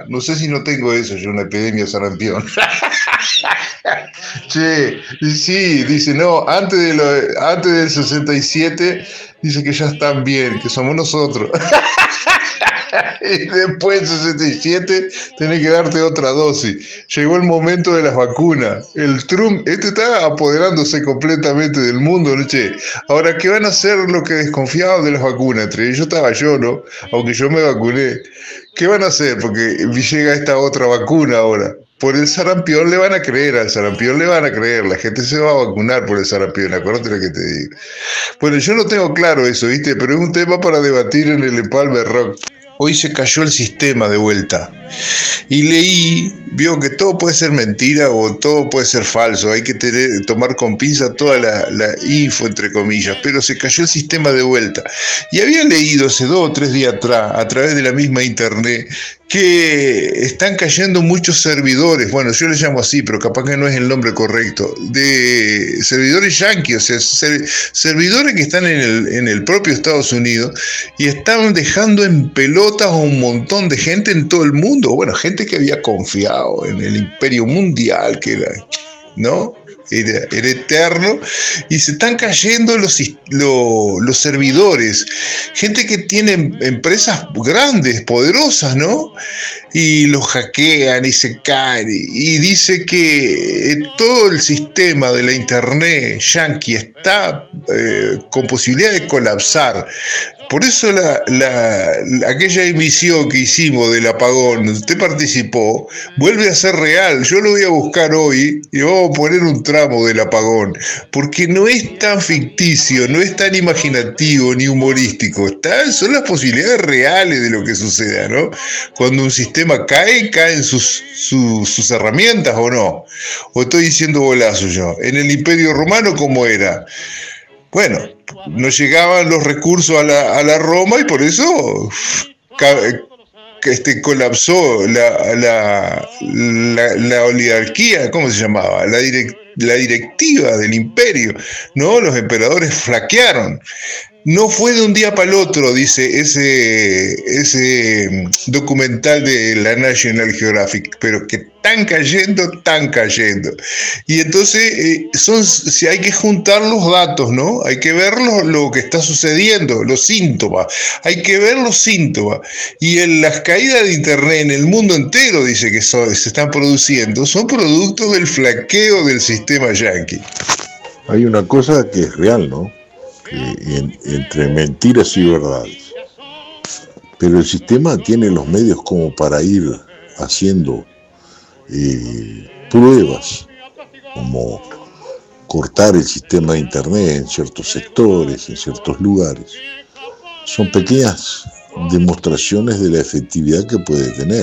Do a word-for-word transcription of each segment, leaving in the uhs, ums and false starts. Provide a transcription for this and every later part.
No sé si no tengo eso, yo una epidemia de sarampión. Che, sí, dice, no, antes, de lo, antes del sesenta y siete, dice que ya están bien, que somos nosotros. Y después del sesenta y siete tenés que darte otra dosis. Llegó el momento de las vacunas. El Trump, este está apoderándose completamente del mundo, ¿no? Che, ahora, ¿qué van a hacer los que desconfiaban de las vacunas? Entre ellos estaba yo, ¿no? Aunque yo me vacuné. ¿Qué van a hacer? Porque llega esta otra vacuna ahora. Por el sarampión le van a creer, al sarampión le van a creer, la gente se va a vacunar por el sarampión, acuérdate lo que te digo. Bueno, yo no tengo claro eso, ¿viste? Pero es un tema para debatir en el Empalme Rock. Hoy se cayó el sistema de vuelta. Y leí, vio que todo puede ser mentira o todo puede ser falso. Hay que tener, tomar con pinza toda la, la info, entre comillas. Pero se cayó el sistema de vuelta. Y había leído hace dos o tres días atrás, a través de la misma internet, que están cayendo muchos servidores, bueno, yo les llamo así, pero capaz que no es el nombre correcto, de servidores yanquis, o sea, ser, servidores que están en el, en el propio Estados Unidos y están dejando en pelotas a un montón de gente en todo el mundo, bueno, gente que había confiado en el imperio mundial, que era, ¿no? Era, era eterno, y se están cayendo los, los, los servidores, gente que tiene empresas grandes, poderosas, ¿no? Y los hackean y se caen, y dice que todo el sistema de la internet yanqui está eh, con posibilidad de colapsar. Por eso la, la, la, aquella emisión que hicimos del apagón, usted participó, vuelve a ser real. Yo lo voy a buscar hoy y vamos a poner un tramo del apagón, porque no es tan ficticio, no es tan imaginativo ni humorístico. Está, son las posibilidades reales de lo que suceda, ¿no? Cuando un sistema cae, caen sus, sus, sus herramientas, ¿o no? ¿O estoy diciendo bolazo yo? En el Imperio Romano, ¿cómo era? Bueno, no llegaban los recursos a la, a la Roma y por eso este, colapsó la, la, la, la oligarquía, ¿cómo se llamaba? La, direct, la directiva del imperio, ¿no? Los emperadores flaquearon. No fue de un día para el otro, dice ese, ese documental de la National Geographic, pero que están cayendo, están cayendo. Y entonces eh, son, si hay que juntar los datos, ¿no? Hay que ver lo, lo que está sucediendo, los síntomas. Hay que ver los síntomas. Y en las caídas de internet en el mundo entero, dice que son, se están produciendo, son productos del flaqueo del sistema yanqui. Hay una cosa que es real, ¿no? En, entre mentiras y verdades, pero el sistema tiene los medios como para ir haciendo eh, pruebas, como cortar el sistema de internet en ciertos sectores, en ciertos lugares. Son pequeñas demostraciones de la efectividad que puede tener,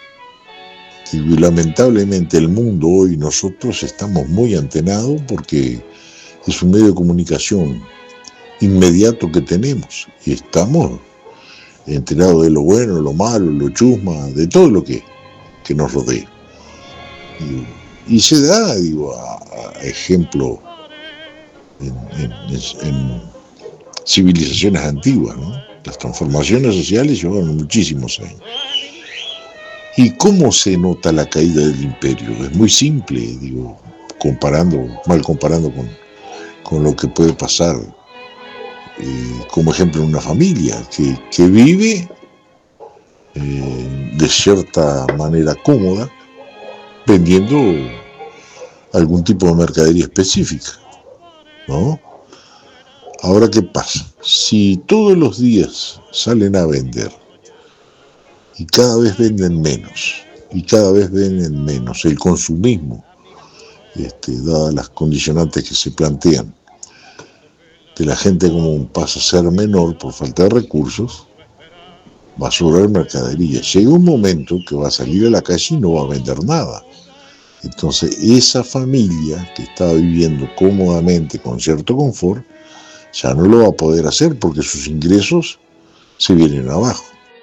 y lamentablemente el mundo hoy, nosotros estamos muy antenados porque es un medio de comunicación inmediato que tenemos y estamos enterados de lo bueno, lo malo, lo chusma, de todo lo que, que nos rodea. Y, y se da, digo, a, a ejemplo en, en, en civilizaciones antiguas, ¿no? Las transformaciones sociales llevan muchísimos años. ¿Y cómo se nota la caída del imperio? Es muy simple, digo, comparando, mal comparando con, con lo que puede pasar. Eh, como ejemplo una familia que, que vive eh, de cierta manera cómoda vendiendo algún tipo de mercadería específica, ¿no? Ahora, ¿qué pasa? Si todos los días salen a vender y cada vez venden menos y cada vez venden menos, el consumismo, este, dadas las condicionantes que se plantean, de la gente como pasa a ser menor por falta de recursos, va a sobrar mercadería. Llega un momento que va a salir a la calle y no va a vender nada. Entonces esa familia que está viviendo cómodamente con cierto confort, ya no lo va a poder hacer porque sus ingresos se vienen abajo.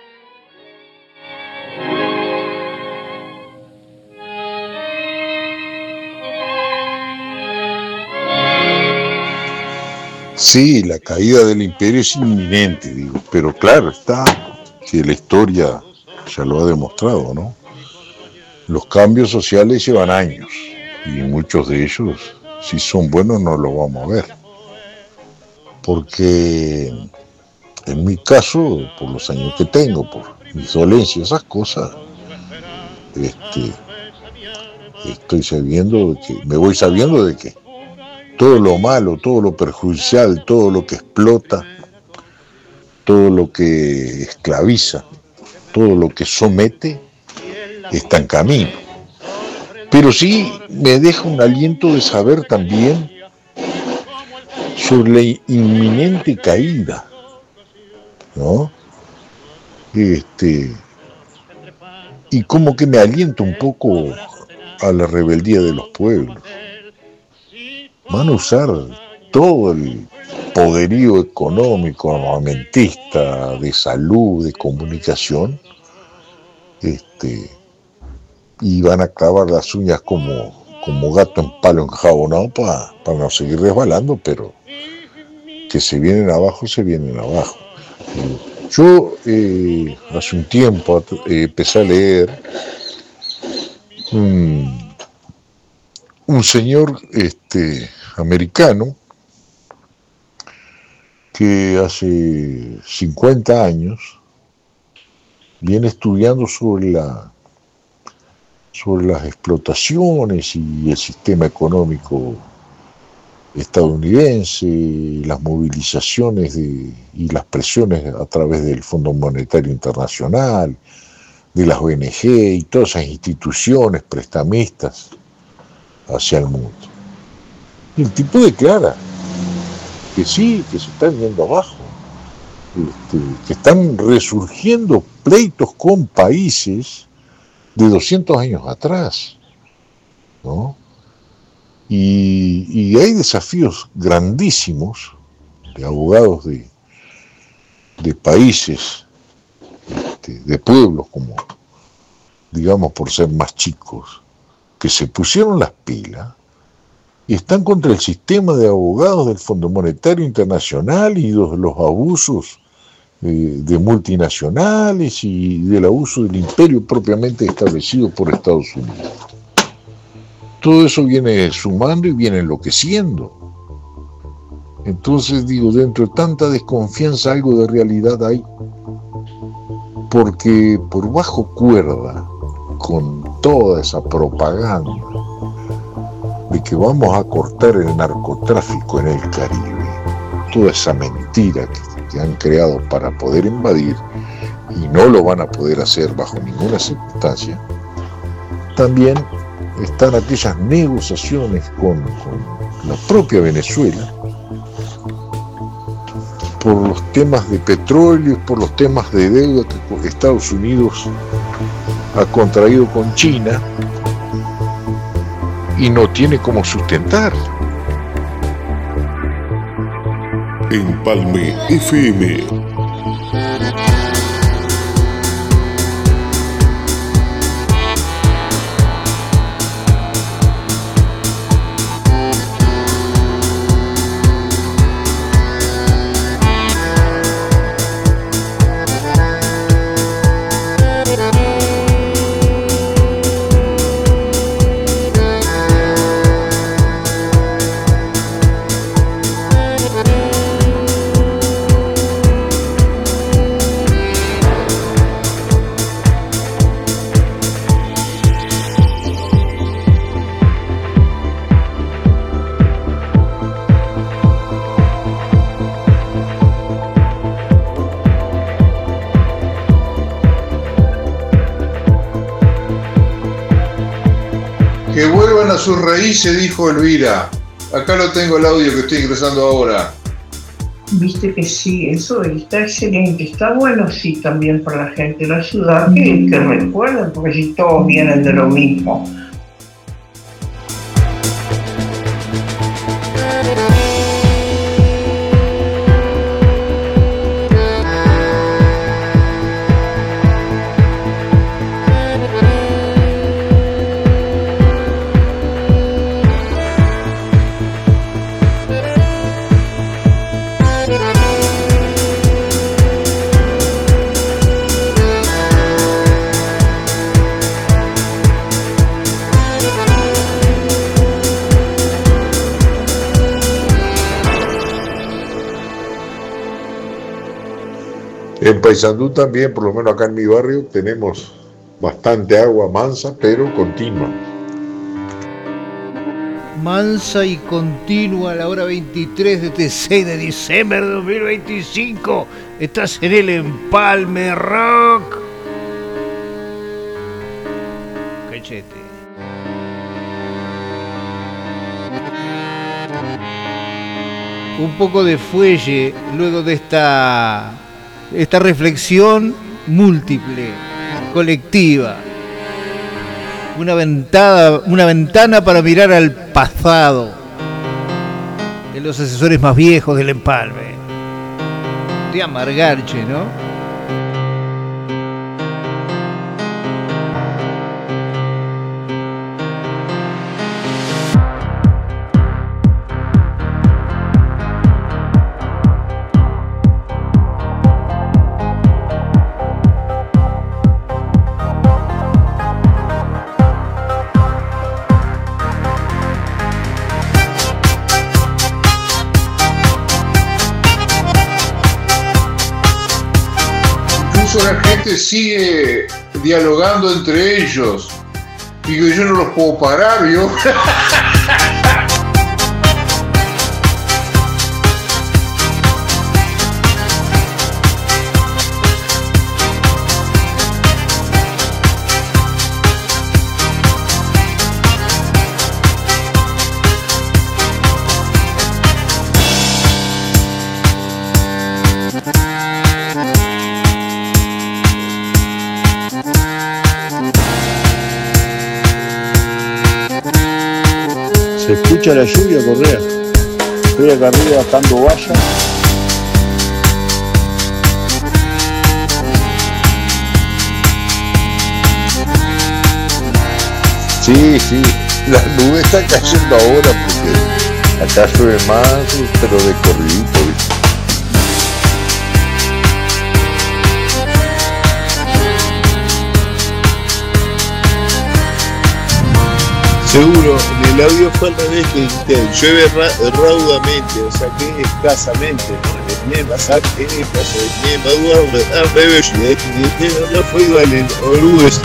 Sí, la caída del imperio es inminente, digo, pero claro está que la historia ya lo ha demostrado, ¿no? Los cambios sociales llevan años y muchos de ellos, si son buenos, no los vamos a ver. Porque en mi caso, por los años que tengo, por mis dolencias, esas cosas, este, estoy sabiendo de que, me voy sabiendo de que todo lo malo, todo lo perjudicial, todo lo que explota, todo lo que esclaviza, todo lo que somete, está en camino. Pero sí me deja un aliento de saber también sobre la inminente caída, ¿no? Este, y como que me alienta un poco a la rebeldía de los pueblos. Van a usar todo el poderío económico, armamentista, de salud, de comunicación, este, y van a clavar las uñas como, como gato en palo enjabonado para, para no seguir resbalando, pero que se vienen abajo, se vienen abajo. Yo eh, hace un tiempo eh, empecé a leer un, un señor este, americano que hace cincuenta años viene estudiando sobre la sobre las explotaciones y el sistema económico estadounidense, las movilizaciones de, y las presiones a través del Fondo Monetario Internacional, de las O N G y todas esas instituciones prestamistas hacia el mundo. Y el tipo declara que sí, que se están yendo abajo, este, que están resurgiendo pleitos con países de doscientos años atrás, ¿no? Y, y hay desafíos grandísimos de abogados de, de países, este, de pueblos, como digamos por ser más chicos, que se pusieron las pilas y están contra el sistema de abogados del Fondo Monetario Internacional y los, los abusos eh, de multinacionales y del abuso del imperio propiamente establecido por Estados Unidos. Todo eso viene sumando y viene enloqueciendo. Entonces digo, dentro de tanta desconfianza algo de realidad hay, porque por bajo cuerda, con toda esa propaganda de que vamos a cortar el narcotráfico en el Caribe, toda esa mentira que, que han creado para poder invadir, y no lo van a poder hacer bajo ninguna circunstancia, también están aquellas negociaciones con, con la propia Venezuela por los temas de petróleo, por los temas de deuda que Estados Unidos ha contraído con China y no tiene cómo sustentar. Empalme F M. Que vuelvan a sus raíces, dijo Elvira. Acá lo tengo el audio que estoy ingresando ahora. Viste que sí, eso está excelente, está bueno, sí, también para la gente de la ciudad, que, que recuerden, porque si todos vienen de lo mismo. En Paysandú también, por lo menos acá en mi barrio, tenemos bastante agua mansa, pero continua. Mansa y continua a la hora veintitrés de este seis de diciembre de dos mil veinticinco. Estás en el Empalme Rock. Cachete. Un poco de fuelle luego de esta, esta reflexión múltiple, colectiva. Una ventana, una ventana para mirar al pasado de los asesores más viejos del empalme. De amargarche, ¿no? La gente sigue dialogando entre ellos. Digo, yo no los puedo parar, yo. Se escucha la lluvia, Correa. Estoy acá arriba atando valla. Sí, sí, la nube está cayendo ahora porque acá llueve más, pero de corridito, ¿viste? Seguro, en el audio fue al revés que dijiste, llueve ra- raudamente, o sea que escasamente, ¿no? Ne basar en el caso de ne madura, al revés, no fue igual en Orugues.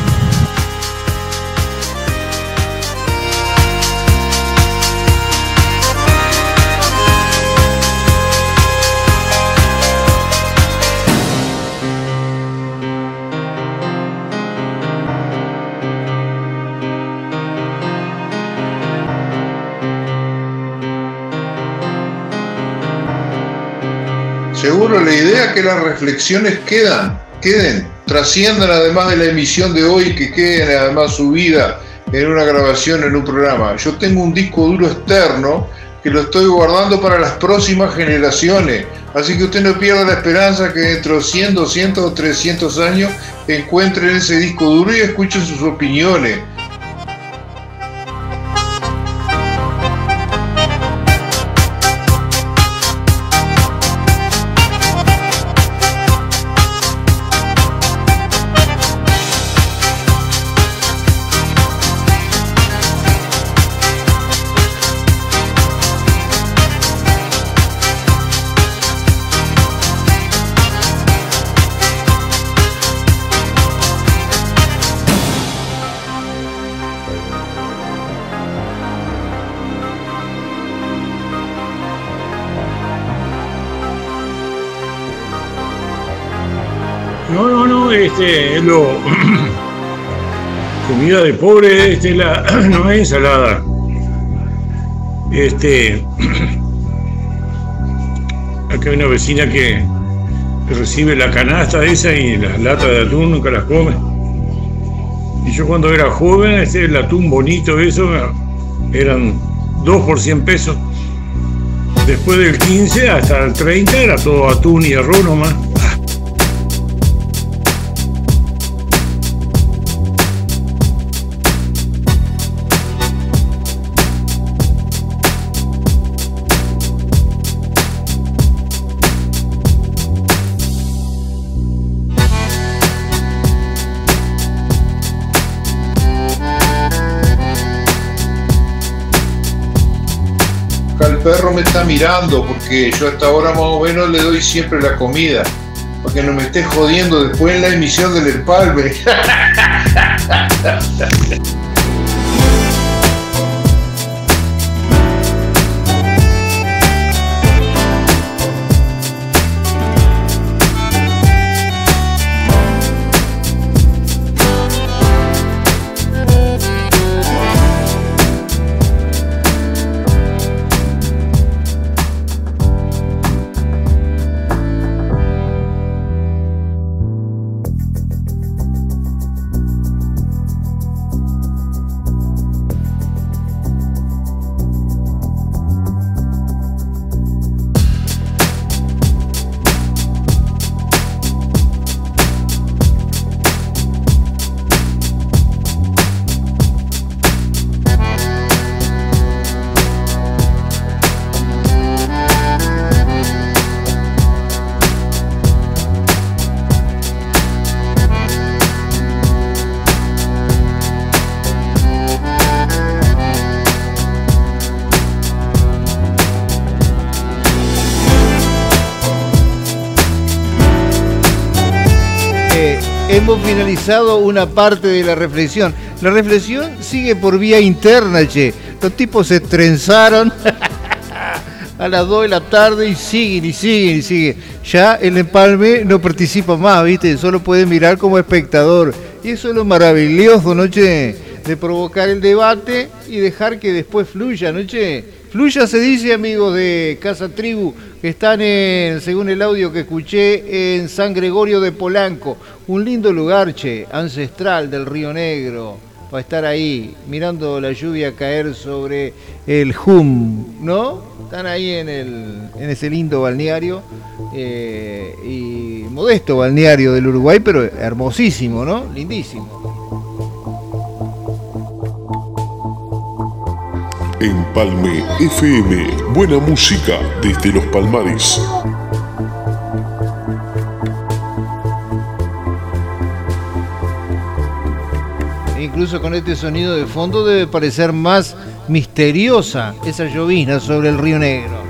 Seguro la idea es que las reflexiones quedan, queden, trasciendan además de la emisión de hoy, que queden además subidas en una grabación, en un programa. Yo tengo un disco duro externo que lo estoy guardando para las próximas generaciones, así que usted no pierda la esperanza que dentro de cien, doscientos o trescientos años encuentren ese disco duro y escuchen sus opiniones. No, no, no, este es lo comida de pobre, este la no es ensalada. Este acá hay una vecina que, que recibe la canasta esa y las latas de atún nunca las come. Y yo cuando era joven, este el atún bonito eso eran dos por cien pesos. Después del quince hasta el treinta era todo atún y arroz nomás. El perro me está mirando porque yo hasta ahora más o menos le doy siempre la comida, para que no me estés jodiendo después en la emisión del empalme. Hemos finalizado una parte de la reflexión. La reflexión sigue por vía interna, che. Los tipos se trenzaron a las dos de la tarde y siguen y siguen y siguen. Ya el empalme no participa más, ¿viste? Solo puede mirar como espectador. Y eso es lo maravilloso, ¿no, che? De provocar el debate y dejar que después fluya, ¿no, che? Fluya se dice, amigos de Casa Tribu, que están en, según el audio que escuché, en San Gregorio de Polanco. Un lindo lugar, che, ancestral del Río Negro, para estar ahí, mirando la lluvia caer sobre el Jum, ¿no? Están ahí en, el, en ese lindo balneario, eh, y modesto balneario del Uruguay, pero hermosísimo, ¿no? Lindísimo. Empalme F M, buena música desde los Palmares. E incluso con este sonido de fondo debe parecer más misteriosa esa llovizna sobre el Río Negro.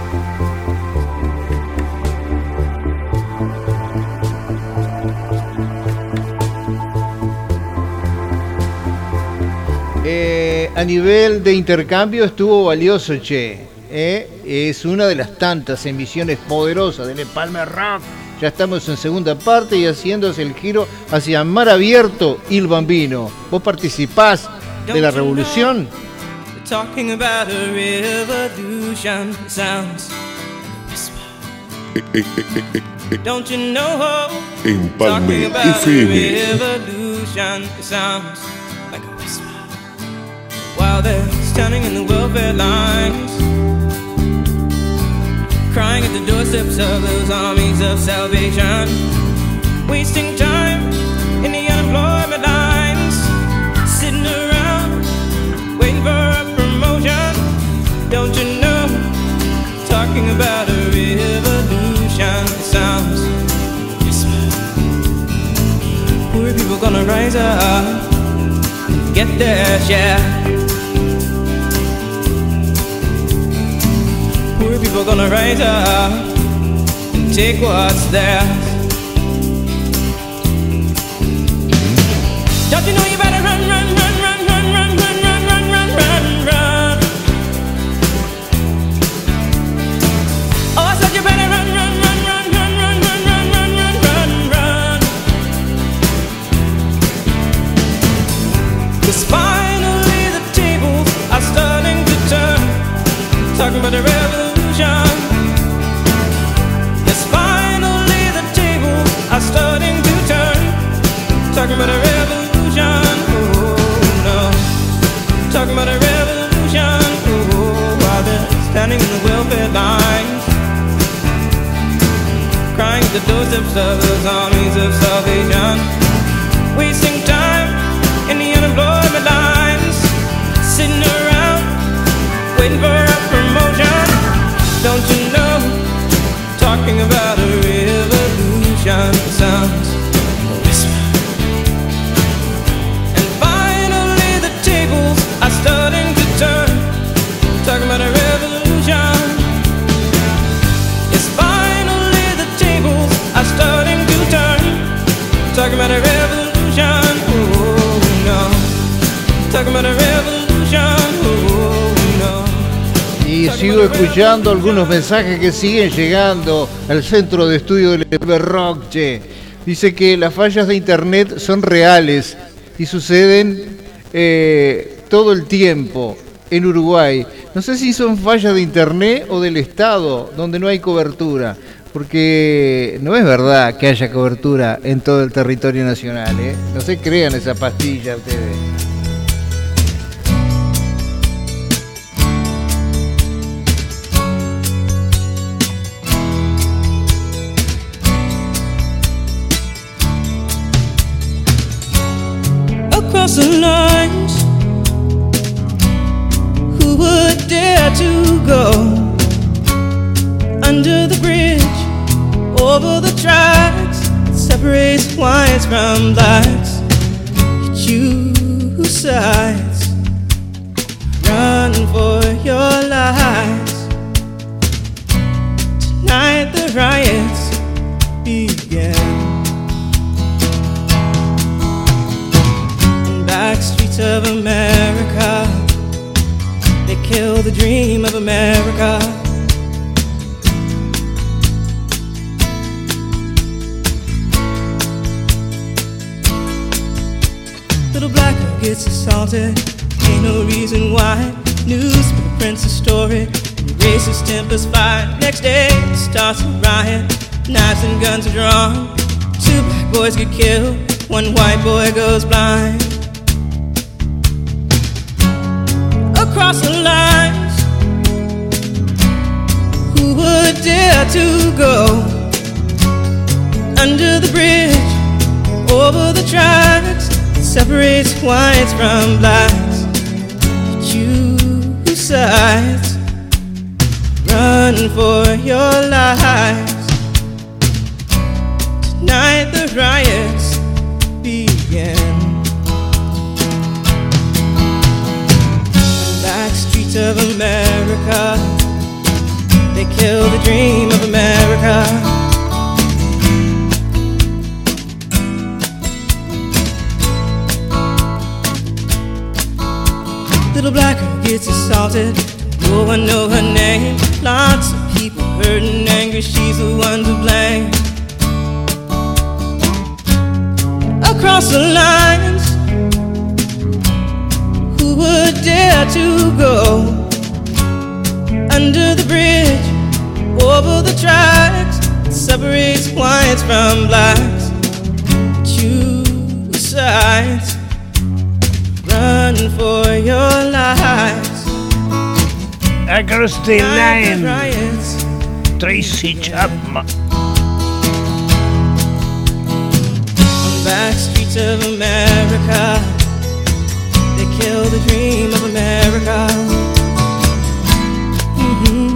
Eh, a nivel de intercambio estuvo valioso, che. Eh, es una de las tantas emisiones poderosas del Empalme Rock. Ya estamos en segunda parte y haciéndose el giro hacia Mar Abierto y el Bambino. ¿Vos participás de la revolución? Empalme F M. While they're standing in the welfare lines, crying at the doorsteps of those armies of salvation, wasting time in the unemployment lines, sitting around waiting for a promotion. Don't you know, talking about a revolution sounds whisper. Poor people gonna rise up, get their share. Poor people gonna rise up and take what's theirs. Don't you know you better run, run, run, run, run, run, run, run, run, run, run, run. Oh, I said you better run, run, run, run, run, run, run, run, run, run, run. 'Cause finally the tables are starting to turn, talking about the revolution. Yes, finally the tables are starting to turn, talking about a revolution. Oh no, talking about a revolution. Oh, while they're standing in the welfare lines, crying at the doorsteps of those armies of salvation, wasting time in the unemployment lines, sitting around waiting for a promotion. Don't you know, talking about a revolution sounds a whisper. And finally the tables are starting to turn, talking about a revolution. Yes, finally the tables are starting talking about a revolution. Oh, no. Y sigo escuchando algunos mensajes que siguen llegando al centro de estudio del rock. Che. Dice que las fallas de internet son reales y suceden eh, todo el tiempo en Uruguay. No sé si son fallas de internet o del Estado, donde no hay cobertura, porque no es verdad que haya cobertura en todo el territorio nacional, ¿eh? No se crean esa pastilla ustedes. Across the lines, who would dare to go under the bridge, over the tracks that separates whites from blacks? You choose sides, run for your lives. Tonight the riots begin. Back streets of America, they kill the dream of America. Little black girl gets assaulted, ain't no reason why. Newspaper prints a story, racist tempers fire. Next day starts a riot, knives and guns are drawn. Two black boys get killed, one white boy goes blind. Across the lines, who would dare to go under the bridge, over the tracks that separates whites from blacks? Choose sides, run for your lives. Tonight the riots begin. Of America, they kill the dream of America. Little black girl gets assaulted, no one know her name. Lots of people hurt and angry, she's the one to blame. Across the lines, who would dare to go under the bridge, over the tracks that separates whites from blacks? Choose sides, run for your lives. Across the line, Tracy Chapman. On back streets of America, they kill the dream of America. Mm-hmm.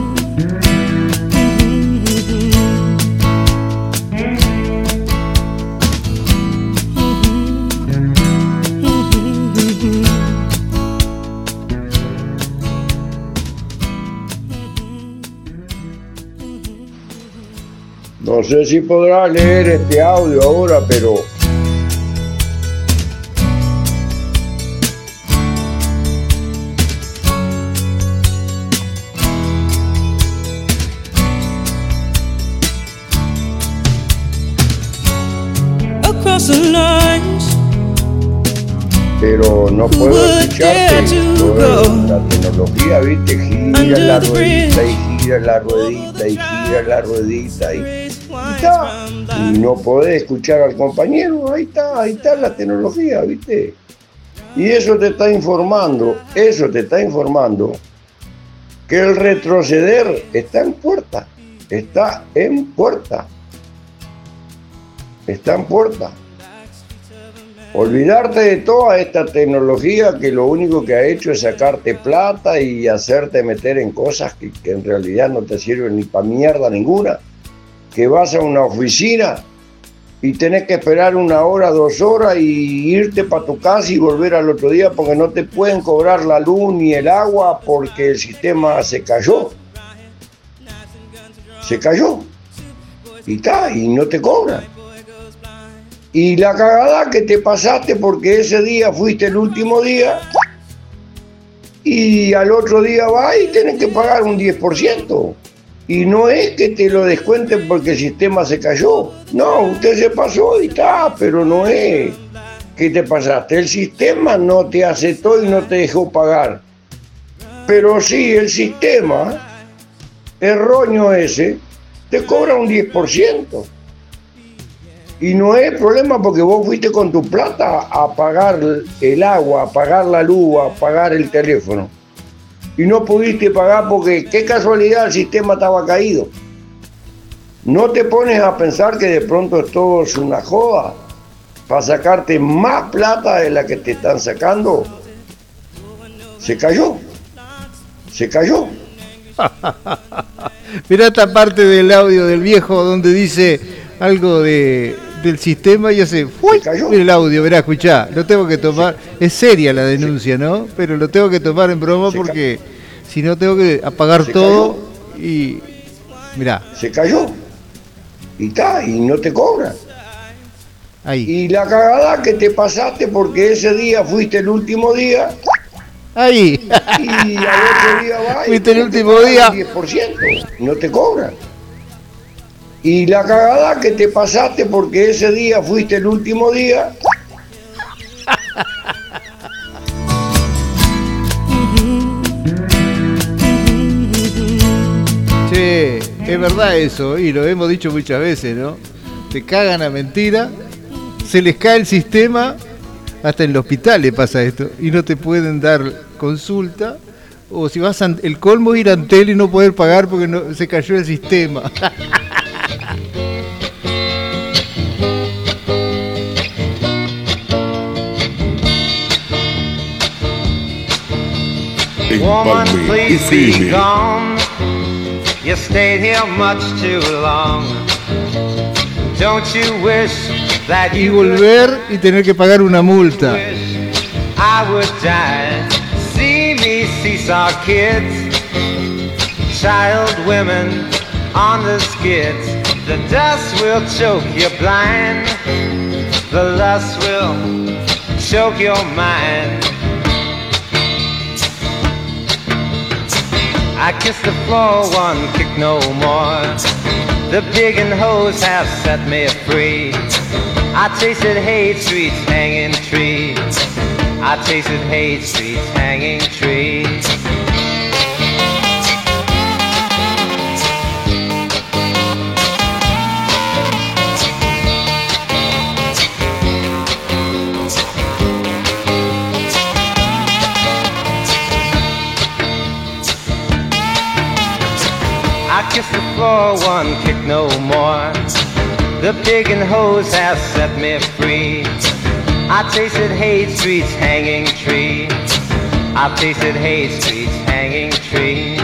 No sé si podrás leer este audio ahora, pero pero no puedo escucharte. La tecnología, viste, gira la ruedita y gira la ruedita y gira la ruedita y, y está. Y no podés escuchar al compañero, ahí está, ahí está la tecnología, viste. Y eso te está informando, eso te está informando que el retroceder está en puerta, está en puerta, está en puerta. Olvidarte de toda esta tecnología que lo único que ha hecho es sacarte plata y hacerte meter en cosas que, que en realidad no te sirven ni para mierda ninguna. Que vas a una oficina y tenés que esperar una hora, dos horas y irte para tu casa y volver al otro día porque no te pueden cobrar la luz ni el agua porque el sistema se cayó. Se cayó. Y está, y no te cobran. Y la cagada que te pasaste porque ese día fuiste el último día y al otro día va y tienen que pagar un diez por ciento. Y no es que te lo descuenten porque el sistema se cayó. No, usted se pasó y está, pero no es que te pasaste. El sistema no te aceptó y no te dejó pagar. Pero sí, el sistema, erróneo ese, te cobra un diez por ciento. Y no es problema porque vos fuiste con tu plata a pagar el agua, a pagar la luz, a pagar el teléfono. Y no pudiste pagar porque, qué casualidad, el sistema estaba caído. No te pones a pensar que de pronto esto es una joda para sacarte más plata de la que te están sacando. Se cayó. Se cayó. Mirá esta parte del audio del viejo donde dice algo de, del sistema y hace... ¡Uy! Mira el audio, verá, escuchá. Lo tengo que tomar... Es seria la denuncia, ¿no? Pero lo tengo que tomar en broma porque si no tengo que apagar todo y... Mirá. Se cayó. Y está, y no te cobran. Ahí. Y la cagada que te pasaste porque ese día fuiste el último día... Ahí. Y al otro día va y fuiste el último día. diez por ciento. No te cobran. Y la cagada que te pasaste porque ese día fuiste el último día. Che, es verdad eso, y lo hemos dicho muchas veces, ¿no? Te cagan a mentira, se les cae el sistema. Hasta en el hospital le pasa esto y no te pueden dar consulta, o si vas a, el colmo es ir a Antel y no poder pagar porque no, se cayó el sistema. Woman, please be gone. You stayed here much too long. Don't you wish that Y you volver y tener que pagar una multa. I would die. See me seesaw kids, child women on the skids. The dust will choke you blind. The lust will choke your mind. I kiss the floor, one kick no more. The big and hoes have set me free. I tasted hate streets, hanging trees. I tasted hate streets, hanging trees. I kiss the floor, one kick no more. The big and hoes have set me free. I tasted hate streets, hanging trees. I tasted hate streets, hanging trees.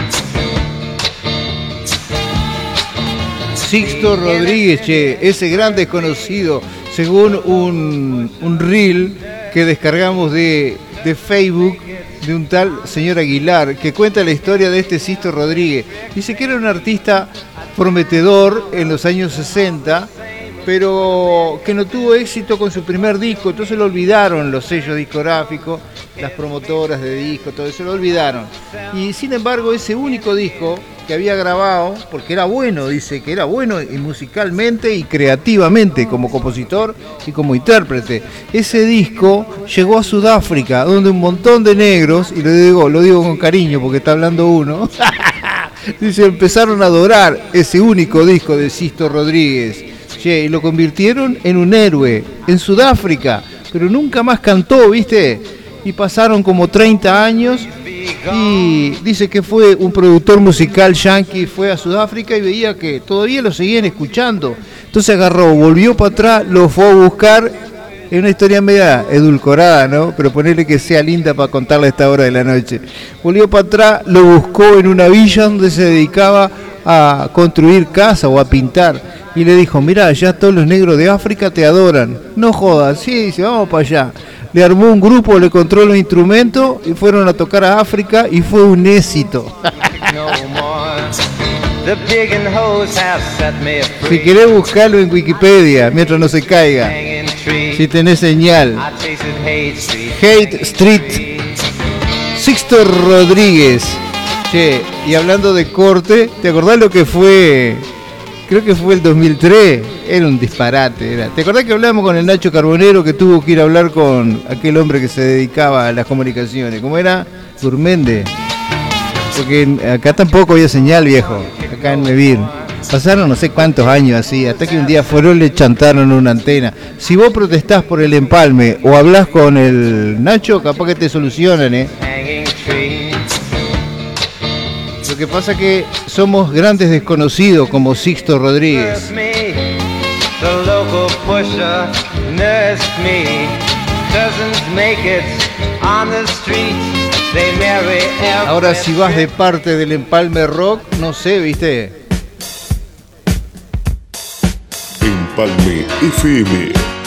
Sixto Rodríguez, che, ese gran desconocido, según un, un reel que descargamos de, de Facebook de un tal señor Aguilar, que cuenta la historia de este Sixto Rodríguez. Dice que era un artista prometedor en los años sesenta, pero que no tuvo éxito con su primer disco, entonces lo olvidaron los sellos discográficos, las promotoras de discos, todo eso lo olvidaron. Y sin embargo, ese único disco que había grabado, porque era bueno, dice que era bueno y musicalmente y creativamente como compositor y como intérprete, ese disco llegó a Sudáfrica, donde un montón de negros, y lo digo, lo digo con cariño porque está hablando uno, dice, empezaron a adorar ese único disco de Sixto Rodríguez. Che, y lo convirtieron en un héroe en Sudáfrica, pero nunca más cantó, ¿viste? Y pasaron como treinta años y dice que fue un productor musical yankee, fue a Sudáfrica y veía que todavía lo seguían escuchando. Entonces agarró, volvió para atrás, lo fue a buscar. Es una historia media edulcorada, ¿no? Pero ponerle que sea linda para contarla a esta hora de la noche. Volvió para atrás, lo buscó en una villa donde se dedicaba a construir casa o a pintar. Y le dijo, mirá, ya todos los negros de África te adoran. No jodas, sí, dice, vamos para allá. Le armó un grupo, le encontró los instrumentos y fueron a tocar a África y fue un éxito. Si querés buscarlo en Wikipedia, mientras no se caiga. Si tenés señal. Hate Street. Sixto Sixto Rodríguez. Che, y hablando de corte, ¿te acordás lo que fue? Creo que fue el dos mil tres. Era un disparate. Era. ¿Te acordás que hablábamos con el Nacho Carbonero que tuvo que ir a hablar con aquel hombre que se dedicaba a las comunicaciones? ¿Cómo era? Durmende. Porque acá tampoco había señal, viejo. Acá en Mevir. Pasaron no sé cuántos años así, hasta que un día fueron le chantaron una antena. Si vos protestás por el empalme o hablás con el Nacho, capaz que te solucionan, ¿eh? Lo que pasa es que somos grandes desconocidos como Sixto Rodríguez. Ahora si vas de parte del empalme rock, no sé, ¿viste? Empalme F M.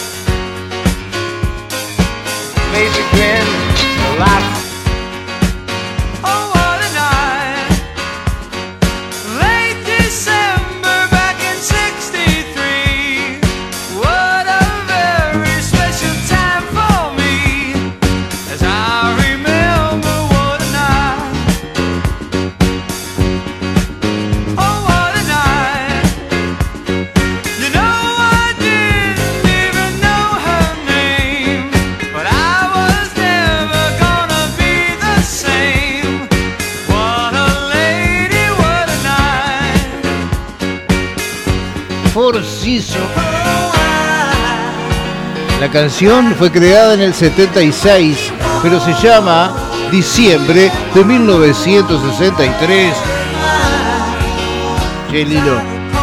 La canción fue creada en el setenta y seis, pero se llama Diciembre de mil novecientos sesenta y tres. Che, Lilo.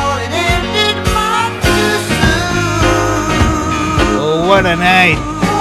Oh, what a night.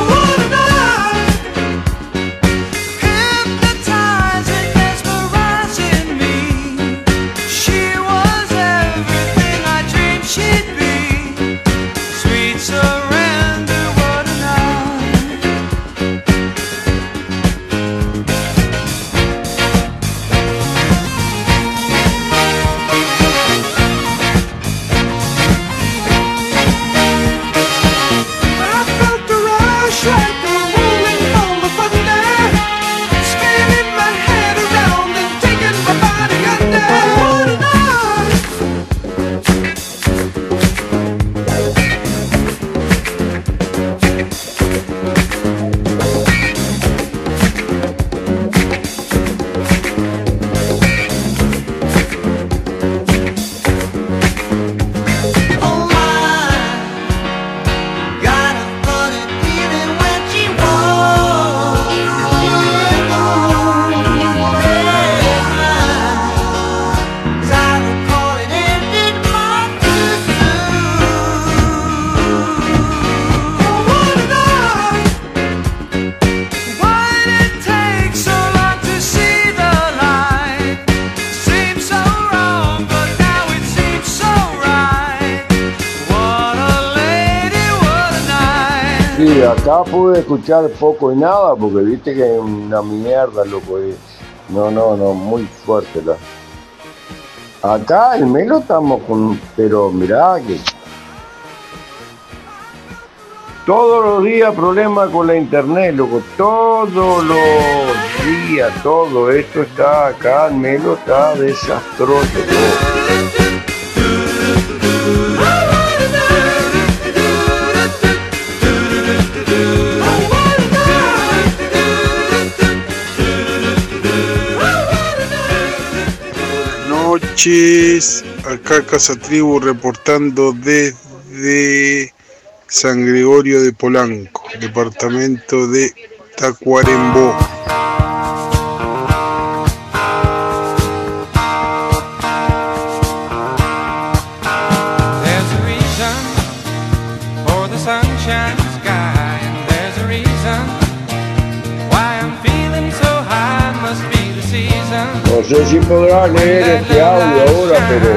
Acá pude escuchar poco y nada, porque viste que es una mierda, loco. No, no, no, muy fuerte la. Acá el Melo estamos con. Pero mirá que. Todos los días problemas con la internet, loco. Todos los días, todo esto está acá, el Melo está desastroso, loco. Noches, acá Casa Tribu reportando desde San Gregorio de Polanco, departamento de Tacuarembó. No sé si podrás leer este audio ahora, pero...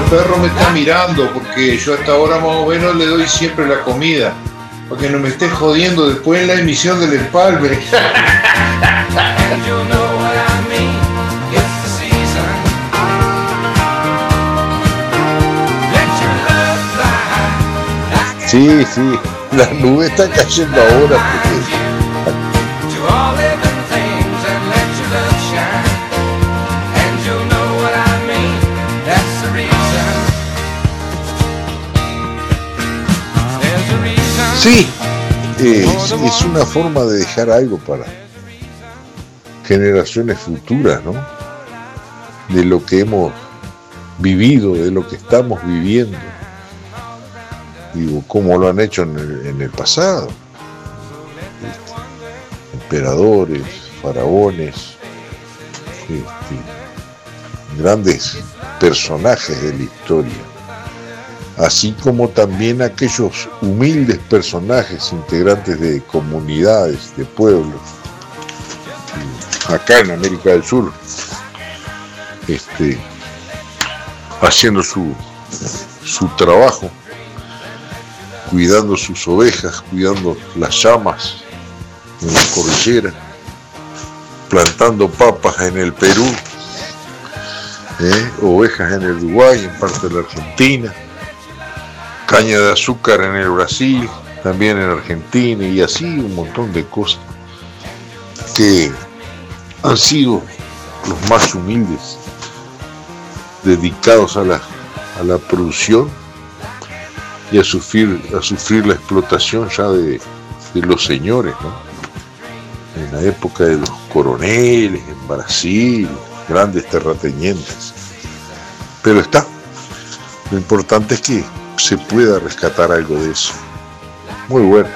perro me está mirando porque yo hasta ahora más o menos le doy siempre la comida. Para que no me esté jodiendo después en la emisión del empalme. Sí, sí, la nube está cayendo ahora porque... Sí, es, es una forma de dejar algo para generaciones futuras, ¿no? De lo que hemos vivido, de lo que estamos viviendo. Digo, como lo han hecho en el, en el pasado. Este, emperadores, faraones, este, grandes personajes de la historia. Así como también aquellos humildes personajes integrantes de comunidades, de pueblos, acá en América del Sur, este, haciendo su, su trabajo, cuidando sus ovejas, cuidando las llamas en la cordillera, plantando papas en el Perú, ¿eh? Ovejas en el Uruguay, en parte de la Argentina, caña de azúcar en el Brasil, también en Argentina, y así un montón de cosas que han sido los más humildes, dedicados a la, a la producción y a sufrir, a sufrir la explotación ya de, de los señores, ¿no? En la época de los coroneles, en Brasil, grandes terratenientes. Pero está, lo importante es que se pueda rescatar algo de eso. Muy bueno.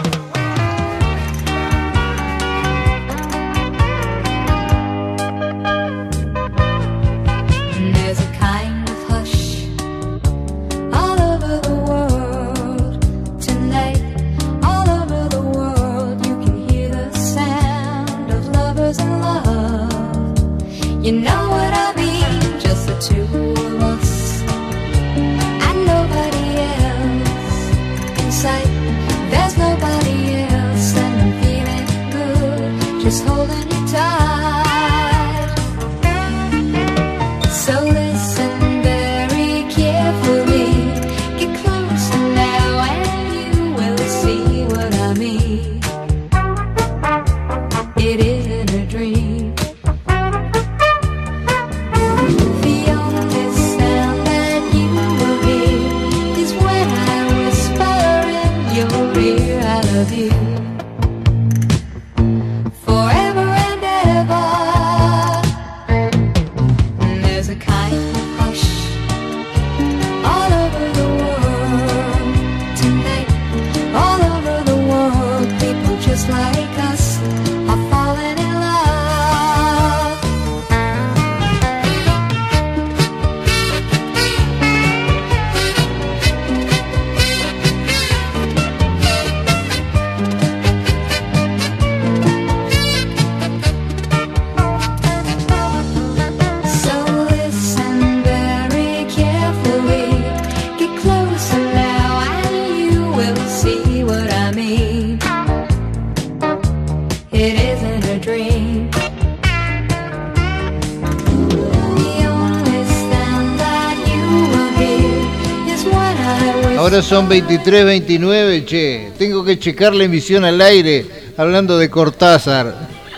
Ahora son veintitrés veintinueve, che. Tengo que checar la emisión al aire hablando de Cortázar.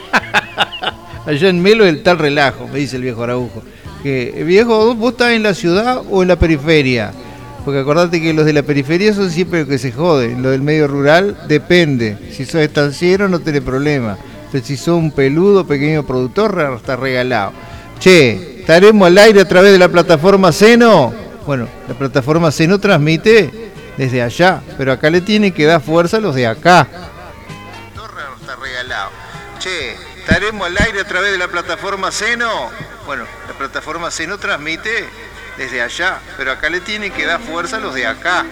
Allá en Melo el tal relajo, me dice el viejo Araujo. Que, viejo, ¿vos estás en la ciudad o en la periferia? Porque acordate que los de la periferia son siempre los que se joden. Lo del medio rural depende. Si sos estanciero no tenés problema. Pero si sos un peludo, pequeño productor, está regalado. Che, ¿estaremos al aire a través de la plataforma Seno? Bueno, la plataforma Seno transmite desde allá, pero acá le tienen que dar fuerza a los de acá. Está regalado. Che, ¿estaremos al aire a través de la plataforma Seno? Bueno, la plataforma Seno transmite desde allá, pero acá le tienen que dar fuerza a los de acá.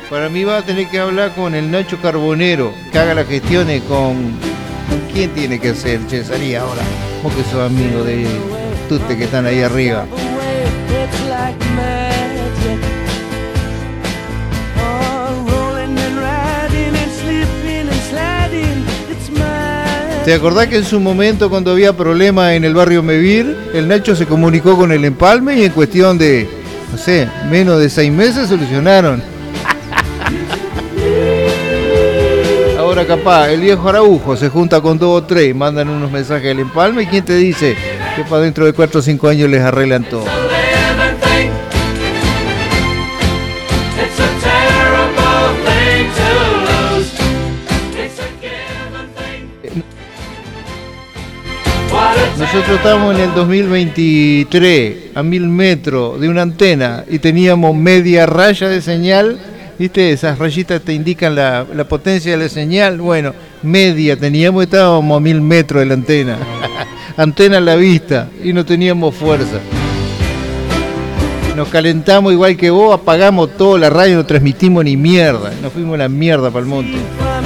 Para mí va a tener que hablar con el Nacho Carbonero, que haga las gestiones con... ¿Con quién tiene que ser, Cesaría, ahora? Vos que sos amigo de Tute que están ahí arriba. ¿Te acordás que en su momento, cuando había problemas en el barrio Mevir, el Nacho se comunicó con el Empalme y en cuestión de, no sé, menos de seis meses solucionaron? Ahora capaz, el viejo Araujo se junta con dos o tres, mandan unos mensajes al Empalme y ¿quién te dice que para dentro de cuatro o cinco años les arreglan todo? Nosotros estábamos en el dos mil veintitrés a mil metros de una antena y teníamos media raya de señal, ¿viste? Esas rayitas te indican la, la potencia de la señal. Bueno, media teníamos, estábamos a mil metros de la antena. Antena a la vista y no teníamos fuerza. Nos calentamos igual que vos, apagamos todo, la radio no transmitimos ni mierda. Nos fuimos a la mierda para el monte.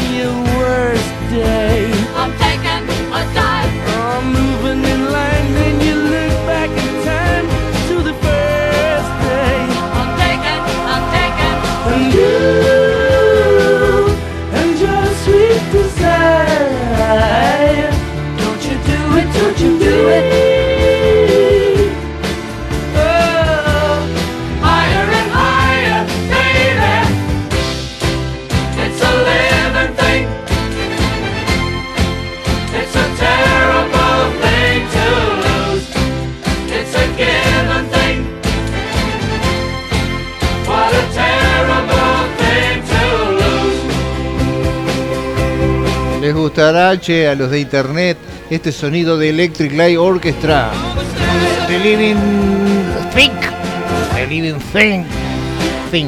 Les gustará, che, a los de internet, este sonido de Electric Light Orchestra. The Living Think. The Living Think. Think.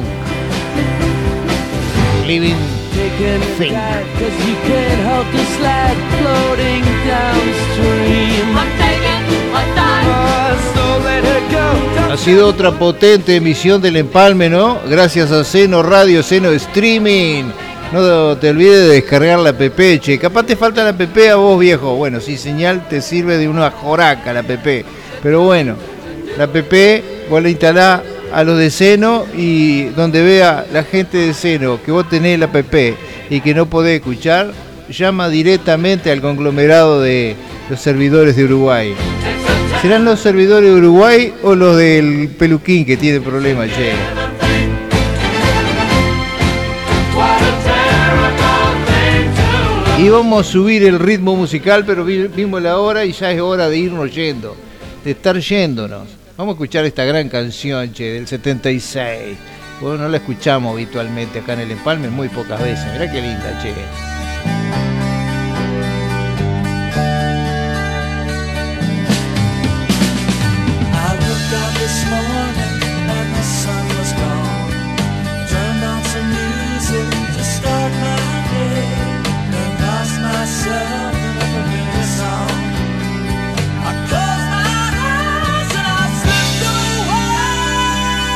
Living Think. Ha sido otra potente emisión del Empalme, ¿no? Gracias a Seno Radio, Seno Streaming. No te olvides de descargar la app, che. Capaz te falta la app a vos, viejo. Bueno, si señal te sirve de una joraca la app. Pero bueno, la app vos la instalás a los de Seno y donde vea la gente de Seno que vos tenés la app y que no podés escuchar, llama directamente al conglomerado de los servidores de Uruguay. ¿Serán los servidores de Uruguay o los del Peluquín que tiene problemas, che? Y vamos a subir el ritmo musical, pero vimos la hora y ya es hora de irnos yendo, de estar yéndonos. Vamos a escuchar esta gran canción, che, del setenta y seis. Bueno, no la escuchamos habitualmente acá en el Empalme, muy pocas veces. Mirá qué linda, che.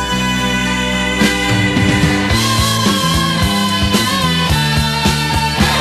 Away.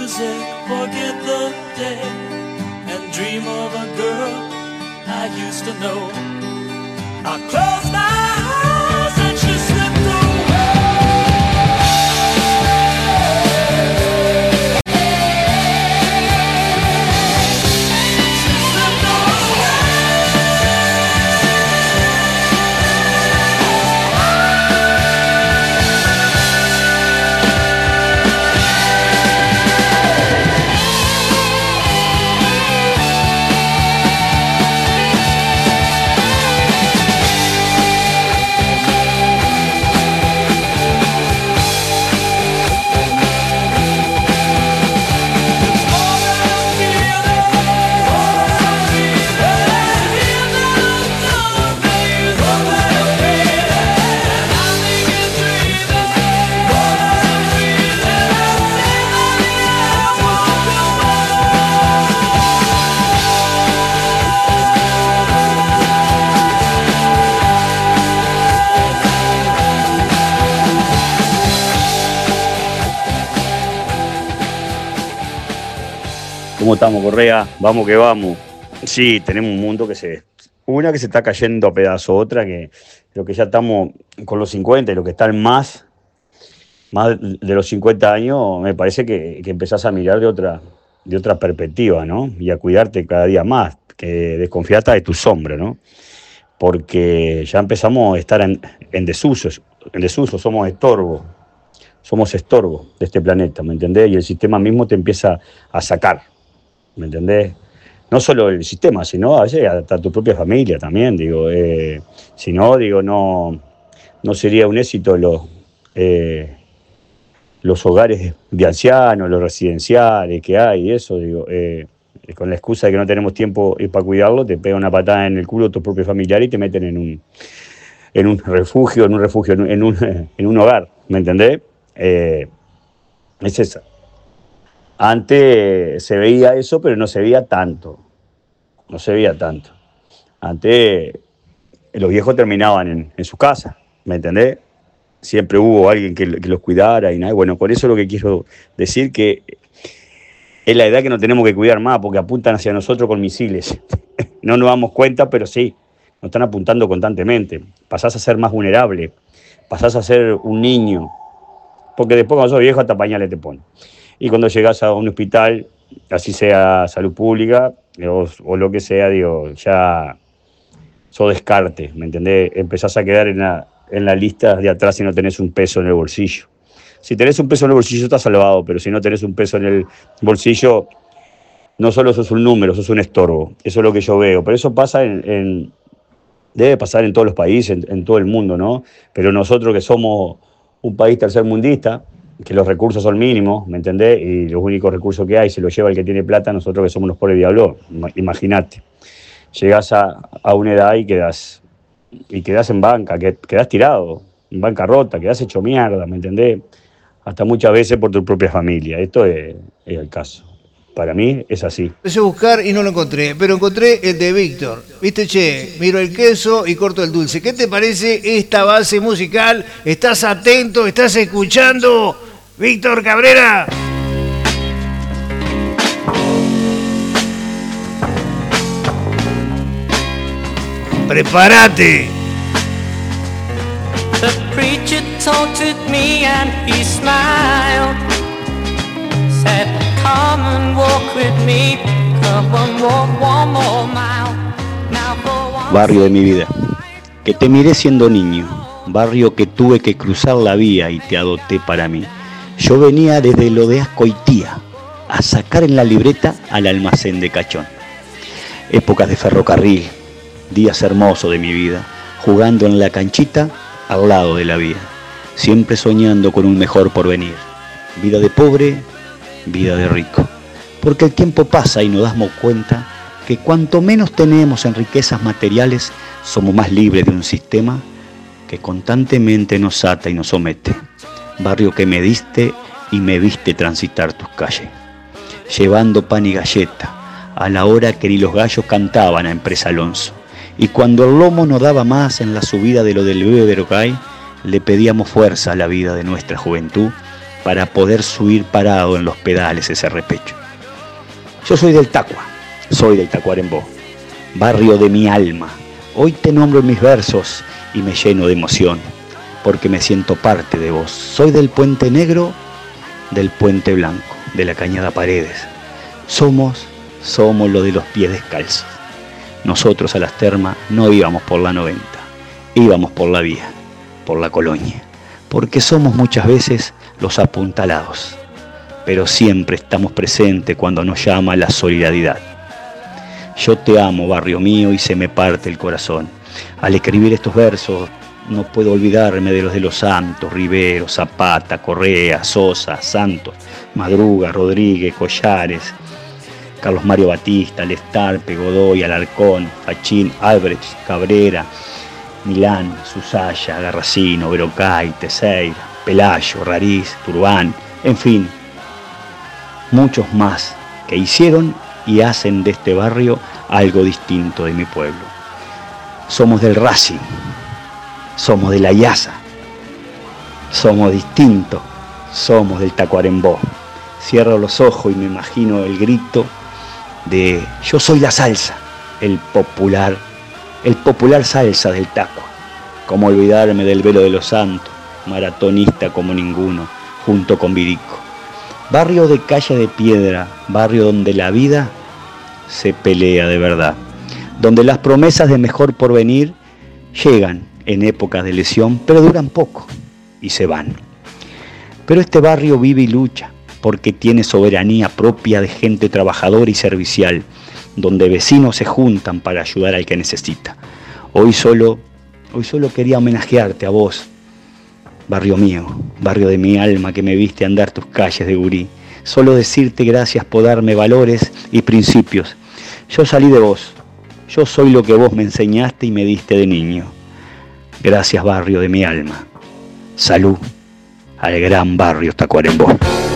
music, forget the day, and dream of a girl I used to know. I closed my eyes and she slipped away. She slipped ¿Cómo estamos, Correa? Vamos que vamos. Sí, tenemos un mundo que se... Una que se está cayendo a pedazos, otra que lo que ya estamos con los cincuenta y lo que están más, más de los cincuenta años, me parece que, que empezás a mirar de otra, de otra perspectiva, ¿no? Y a cuidarte cada día más, que desconfiaste de tu sombra, ¿no? Porque ya empezamos a estar en, en desuso, en desuso, somos estorbo, somos estorbo de este planeta, ¿me entendés? Y el sistema mismo te empieza a sacar, ¿me entendés? No solo el sistema, sino a veces hasta tu propia familia también, digo. Eh, si no, digo, no, no sería un éxito los, eh, los hogares de ancianos, los residenciales que hay y eso, digo. Eh, con la excusa de que no tenemos tiempo para cuidarlo, te pega una patada en el culo tu propio familiar y te meten en un, en un refugio, en un refugio, en un, en un, en un hogar, ¿me entendés? Eh, es esa. Antes se veía eso, pero no se veía tanto. No se veía tanto. Antes los viejos terminaban en, en su casa, ¿me entendés? Siempre hubo alguien que, que los cuidara y nada. Bueno, por eso es lo que quiero decir, que es la edad que nos tenemos que cuidar más, porque apuntan hacia nosotros con misiles. No nos damos cuenta, pero sí, nos están apuntando constantemente. Pasás a ser más vulnerable, pasás a ser un niño, porque después cuando sos viejo hasta pañales te ponen. Y cuando llegás a un hospital, así sea salud pública o, o lo que sea, digo, ya sos descarte, ¿me entendés? Empezás a quedar en la, en la lista de atrás si no tenés un peso en el bolsillo. Si tenés un peso en el bolsillo estás salvado, pero si no tenés un peso en el bolsillo, no solo sos un número, sos un estorbo. Eso es lo que yo veo. Pero eso pasa en, en debe pasar en todos los países, en, en todo el mundo, ¿no? Pero nosotros que somos un país tercermundista, que los recursos son mínimos, ¿me entendés? Y los únicos recursos que hay se los lleva el que tiene plata, nosotros que somos los pobres diablos, imagínate. Llegás a, a una edad y quedás, y quedás en banca, quedás tirado, en bancarrota, quedás hecho mierda, ¿me entendés? Hasta muchas veces por tu propia familia. Esto es, es el caso. Para mí es así. Empecé a buscar y no lo encontré, pero encontré el de Víctor. Viste, che, miro el queso y corto el dulce. ¿Qué te parece esta base musical? ¿Estás atento? ¿Estás escuchando? Víctor Cabrera. ¡Prepárate! The preacher taunted me and he smiled. Said, come and walk with me. Come and walk one more mile. Now for one... Barrio de mi vida. Que te miré siendo niño. Barrio que tuve que cruzar la vía y te adopté para mí. Yo venía desde lo de Azcoitía a sacar en la libreta al almacén de Cachón. Épocas de ferrocarril, días hermosos de mi vida, jugando en la canchita al lado de la vía, siempre soñando con un mejor porvenir. Vida de pobre, vida de rico. Porque el tiempo pasa y nos damos cuenta que cuanto menos tenemos en riquezas materiales, somos más libres de un sistema que constantemente nos ata y nos somete. Barrio que me diste y me viste transitar tus calles, llevando pan y galleta, a la hora que ni los gallos cantaban a Empresa Alonso. Y cuando el lomo no daba más en la subida de lo del Bebe Berocay, le pedíamos fuerza a la vida de nuestra juventud para poder subir parado en los pedales ese repecho. Yo soy del Tacua, soy del Tacuarembó, barrio de mi alma. Hoy te nombro en mis versos y me lleno de emoción, porque me siento parte de vos. Soy del Puente Negro, del Puente Blanco, de la Cañada Paredes. Somos, somos los de los pies descalzos. Nosotros a las termas no íbamos por la noventa, íbamos por la vía, por la colonia, porque somos muchas veces los apuntalados, pero siempre estamos presentes cuando nos llama la solidaridad. Yo te amo, barrio mío, y se me parte el corazón. Al escribir estos versos no puedo olvidarme de los de los Santos, Rivero, Zapata, Correa, Sosa, Santos, Madruga, Rodríguez, Collares, Carlos Mario Batista, Lestarpe, Godoy, Alarcón, Fachín, Albrecht, Cabrera, Milán, Susaya, Garracino, Verocay, Teseira, Pelayo, Rariz, Turbán, en fin, muchos más que hicieron y hacen de este barrio algo distinto de mi pueblo. Somos del Racing, somos de la Iasa, somos distintos, somos del Tacuarembó. Cierro los ojos y me imagino el grito de yo soy la salsa, el popular, el popular salsa del Tacua. Cómo olvidarme del Velo de los Santos, maratonista como ninguno, junto con Virico. Barrio de calle de piedra, barrio donde la vida se pelea de verdad, donde las promesas de mejor porvenir llegan en épocas de lesión, pero duran poco y se van. Pero este barrio vive y lucha, porque tiene soberanía propia de gente trabajadora y servicial, donde vecinos se juntan para ayudar al que necesita. Hoy solo, hoy solo quería homenajearte a vos, barrio mío, barrio de mi alma que me viste andar tus calles de gurí. Solo decirte gracias por darme valores y principios. Yo salí de vos, yo soy lo que vos me enseñaste y me diste de niño. Gracias, barrio de mi alma. Salud al gran barrio Tacuarembó.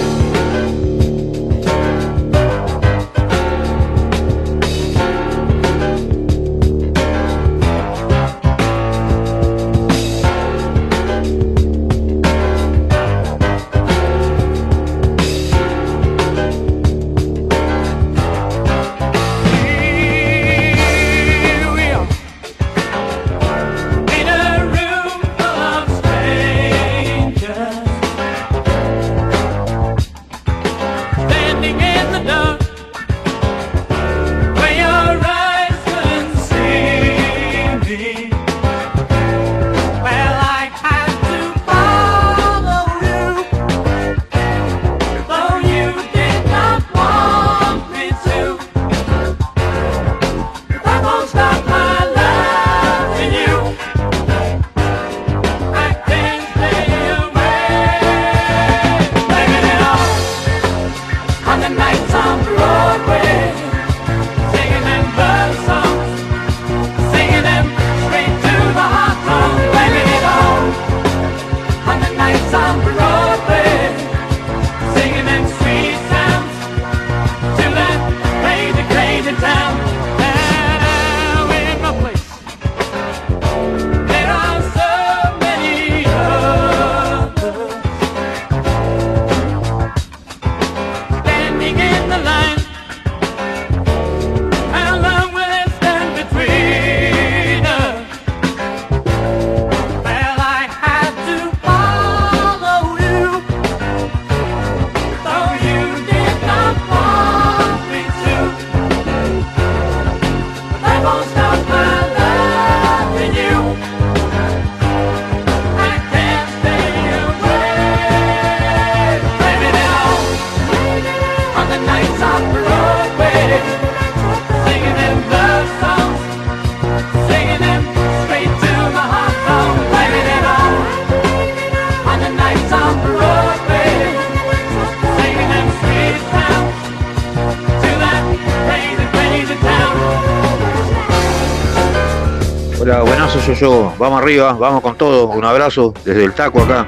Hola, buenazo, soy yo. Vamos arriba, vamos con todo. Un abrazo desde el Taco acá.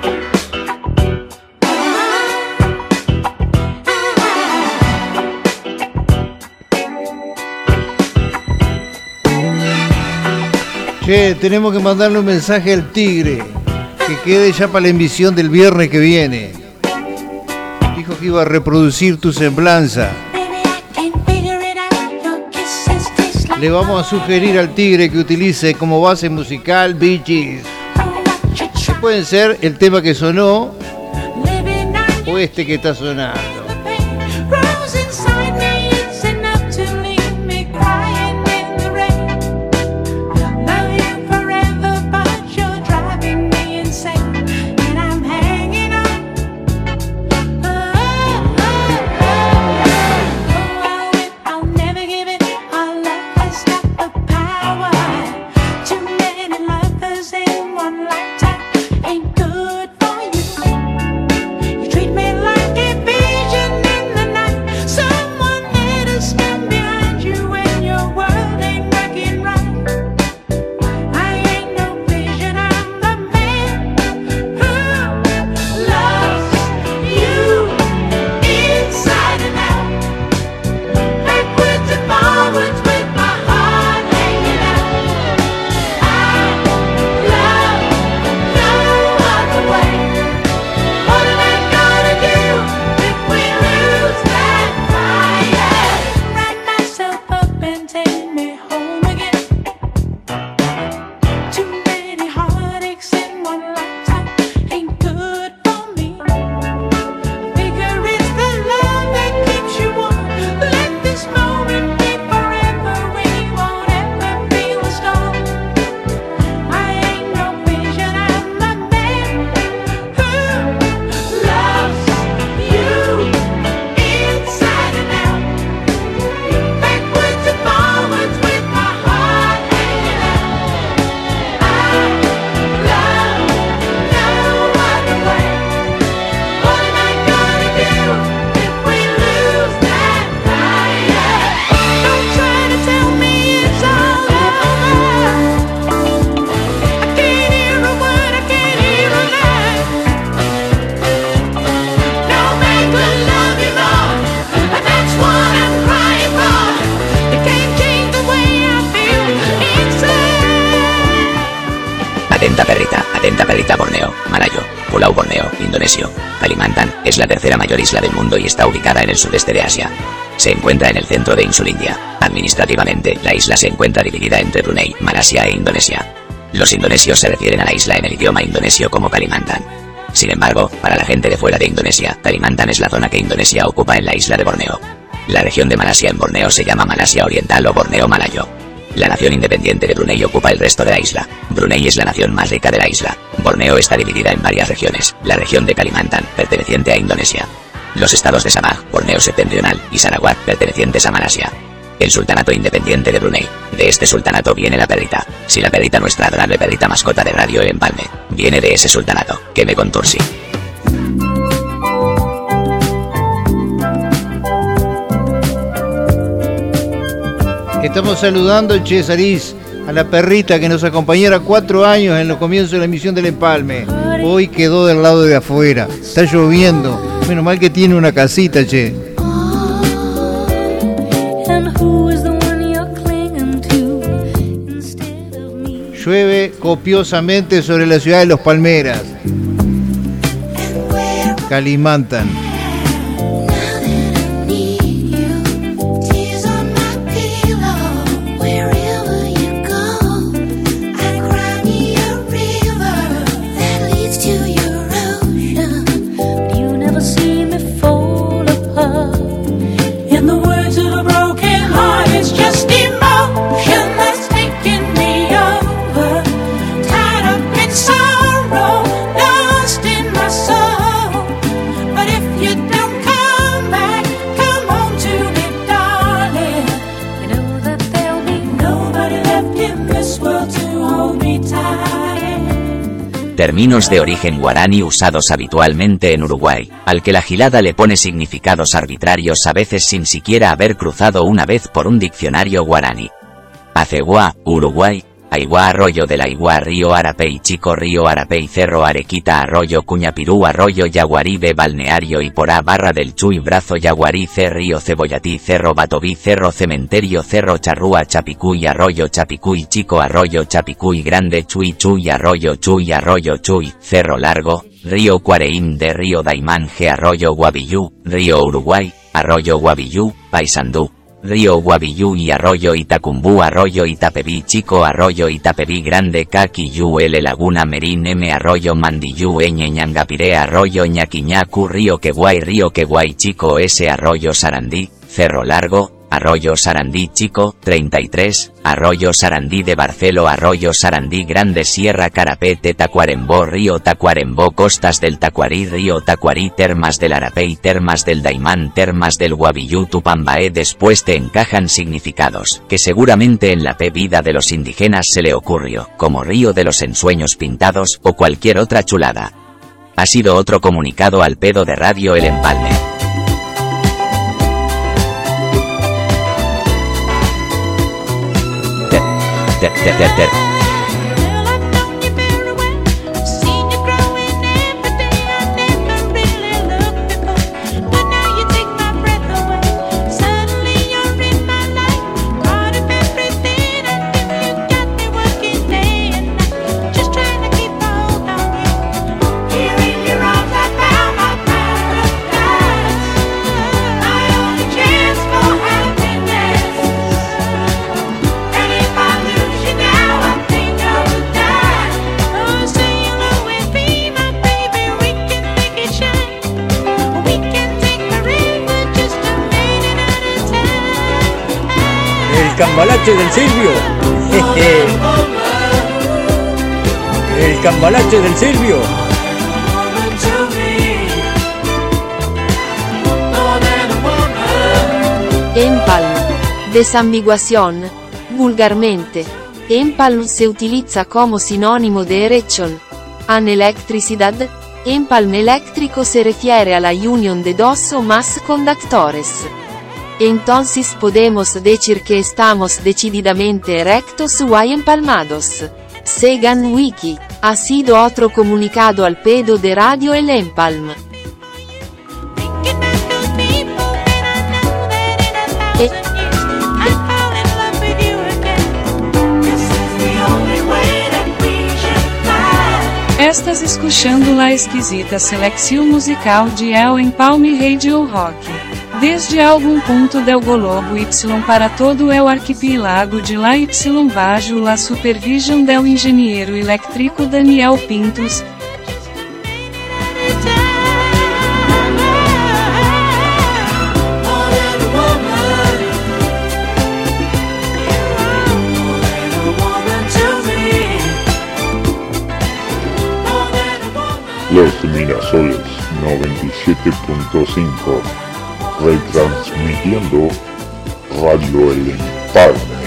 Che, tenemos que mandarle un mensaje al Tigre, que quede ya para la emisión del viernes que viene. Dijo que iba a reproducir tu semblanza. Le vamos a sugerir al tigre que utilice como base musical Bee Gees. Que pueden ser el tema que sonó o este que está sonando. Atenta perrita, atenta perrita Borneo, Malayo, Pulau Borneo, Indonesio. Kalimantan es la tercera mayor isla del mundo y está ubicada en el sudeste de Asia. Se encuentra en el centro de Insulindia. Administrativamente, la isla se encuentra dividida entre Brunei, Malasia e Indonesia. Los indonesios se refieren a la isla en el idioma indonesio como Kalimantan. Sin embargo, para la gente de fuera de Indonesia, Kalimantan es la zona que Indonesia ocupa en la isla de Borneo. La región de Malasia en Borneo se llama Malasia Oriental o Borneo Malayo. La nación independiente de Brunei ocupa el resto de la isla. Brunei es la nación más rica de la isla. Borneo está dividida en varias regiones. La región de Kalimantan, perteneciente a Indonesia. Los estados de Sabah, Borneo Septentrional, y Sarawak, pertenecientes a Malasia. El sultanato independiente de Brunei. De este sultanato viene la perrita. Si la perrita, nuestra adorable perrita mascota de Radio El Empalme, viene de ese sultanato, que me contursi. Estamos saludando, Cesarís, a la perrita que nos acompañara cuatro años en los comienzos de la emisión del Empalme. Hoy quedó del lado de afuera. Está lloviendo. Menos mal que tiene una casita, che. Llueve copiosamente sobre la ciudad de Los Palmeras. Kalimantan. Términos de origen guaraní usados habitualmente en Uruguay, al que la gilada le pone significados arbitrarios a veces sin siquiera haber cruzado una vez por un diccionario guaraní. Aceguá, Uruguay, Aigua, Arroyo del Aigua, Río Arapey Chico, Río Arapey Cerro Arequita, Arroyo Cuñapirú, Arroyo Yaguaribe, Balneario Iporá, Barra del Chuy, Brazo Yaguarice, Río Cebollatí, Cerro Batoví, Cerro Cementerio, Cerro Charrúa, Chapicuy, Arroyo Chapicuy Chico, Arroyo Chapicuy Grande, Chuy Chuy, Arroyo Chuy, Arroyo Chuy, Cerro Largo, Río Cuareín de Río Daimange, Arroyo Guavillú, Río Uruguay, Arroyo Guavillú, Paysandú, Río Guavillú y Arroyo Itacumbú, Arroyo Itapeví Chico, Arroyo Itapeví Grande, Caquillú, L Laguna Merín, M Arroyo Mandillú, Eñe Ñangapiré, Arroyo Ñaquiñacu, Río Queguay, Río Queguay Chico, S Arroyo Sarandí, Cerro Largo, Arroyo Sarandí Chico, treinta y tres, Arroyo Sarandí de Barcelo, Arroyo Sarandí Grande, Sierra Carapete, Tacuarembó, Río Tacuarembó, Costas del Tacuarí, Río Tacuarí, Termas del Arapey, Termas del Daimán, Termas del Guavillú, Tupambaé. Después te encajan significados, que seguramente en la P vida de los indígenas se le ocurrió, como Río de los Ensueños Pintados, o cualquier otra chulada. Ha sido otro comunicado al pedo de Radio El Empalme. Ter, ter, ter, ter. Cambalache del Silvio. El cambalache del Silvio. Empalm. Desambiguación. Vulgarmente. Empalm se utiliza como sinónimo de erección. En electricidad, empalm eléctrico se refiere a la unión de dos o más conductores. Entonces podemos decir que estamos decididamente erectos o empalmados. Según Wiki, ha sido otro comunicado al pedo de Radio El Empalm. E Estás escuchando la exquisita selección musical de El Empalme Radio Rock. Desde algum ponto del globo Y para todo el arquipélago de la Y bajo la supervisión del ingeniero eléctrico Daniel Pintos. Los Mirasoles noventa y siete punto cinco, retransmitiendo Radio El Empalme.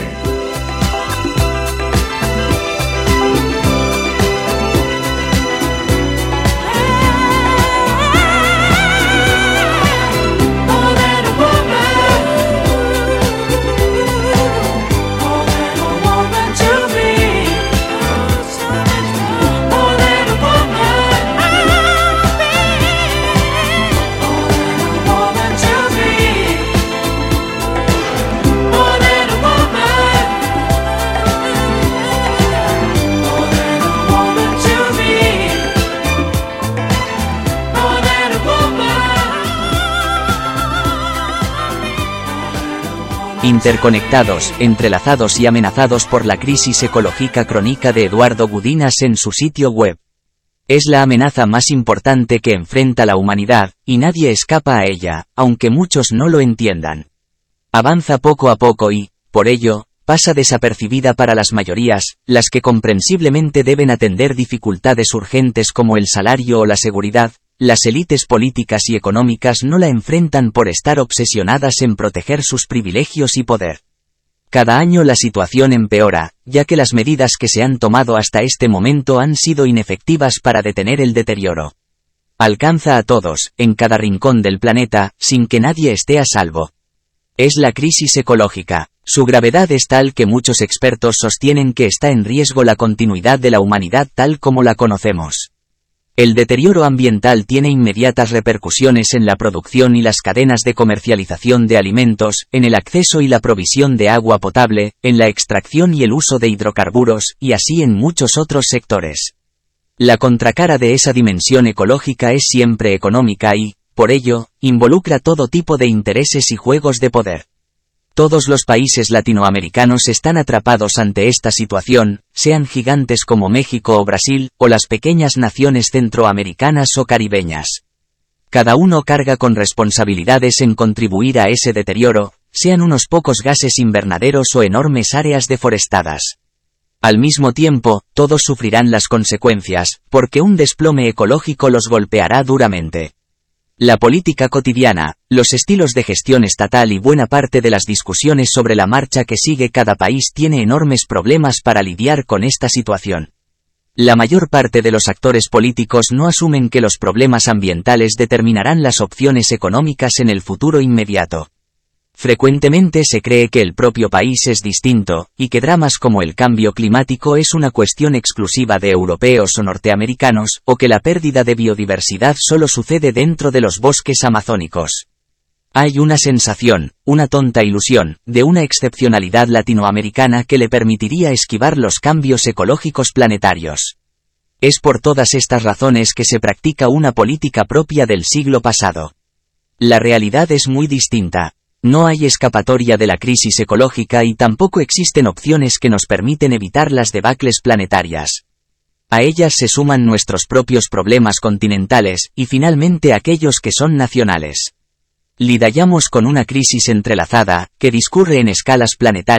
Interconectados, entrelazados y amenazados por la crisis ecológica crónica de Eduardo Gudinas en su sitio web. Es la amenaza más importante que enfrenta la humanidad, y nadie escapa a ella, aunque muchos no lo entiendan. Avanza poco a poco y, por ello, pasa desapercibida para las mayorías, las que comprensiblemente deben atender dificultades urgentes como el salario o la seguridad. Las élites políticas y económicas no la enfrentan por estar obsesionadas en proteger sus privilegios y poder. Cada año la situación empeora, ya que las medidas que se han tomado hasta este momento han sido inefectivas para detener el deterioro. Alcanza a todos, en cada rincón del planeta, sin que nadie esté a salvo. Es la crisis ecológica, Su gravedad es tal que muchos expertos sostienen que está en riesgo la continuidad de la humanidad tal como la conocemos. El deterioro ambiental tiene inmediatas repercusiones en la producción y las cadenas de comercialización de alimentos, en el acceso y la provisión de agua potable, en la extracción y el uso de hidrocarburos, y así en muchos otros sectores. La contracara de esa dimensión ecológica es siempre económica y, por ello, involucra todo tipo de intereses y juegos de poder. Todos los países latinoamericanos están atrapados ante esta situación, sean gigantes como México o Brasil, o las pequeñas naciones centroamericanas o caribeñas. Cada uno carga con responsabilidades en contribuir a ese deterioro, sean unos pocos gases invernaderos o enormes áreas deforestadas. Al mismo tiempo, todos sufrirán las consecuencias, porque un desplome ecológico los golpeará duramente. La política cotidiana, los estilos de gestión estatal y buena parte de las discusiones sobre la marcha que sigue cada país tiene enormes problemas para lidiar con esta situación. La mayor parte de los actores políticos no asumen que los problemas ambientales determinarán las opciones económicas en el futuro inmediato. Frecuentemente se cree que el propio país es distinto, y que dramas como el cambio climático es una cuestión exclusiva de europeos o norteamericanos, o que la pérdida de biodiversidad solo sucede dentro de los bosques amazónicos. Hay una sensación, una tonta ilusión, de una excepcionalidad latinoamericana que le permitiría esquivar los cambios ecológicos planetarios. Es por todas estas razones que se practica una política propia del siglo pasado. La realidad es muy distinta. No hay escapatoria de la crisis ecológica y tampoco existen opciones que nos permiten evitar las debacles planetarias. A ellas se suman nuestros propios problemas continentales, y finalmente aquellos que son nacionales. Lidamos con una crisis entrelazada, que discurre en escalas planetarias.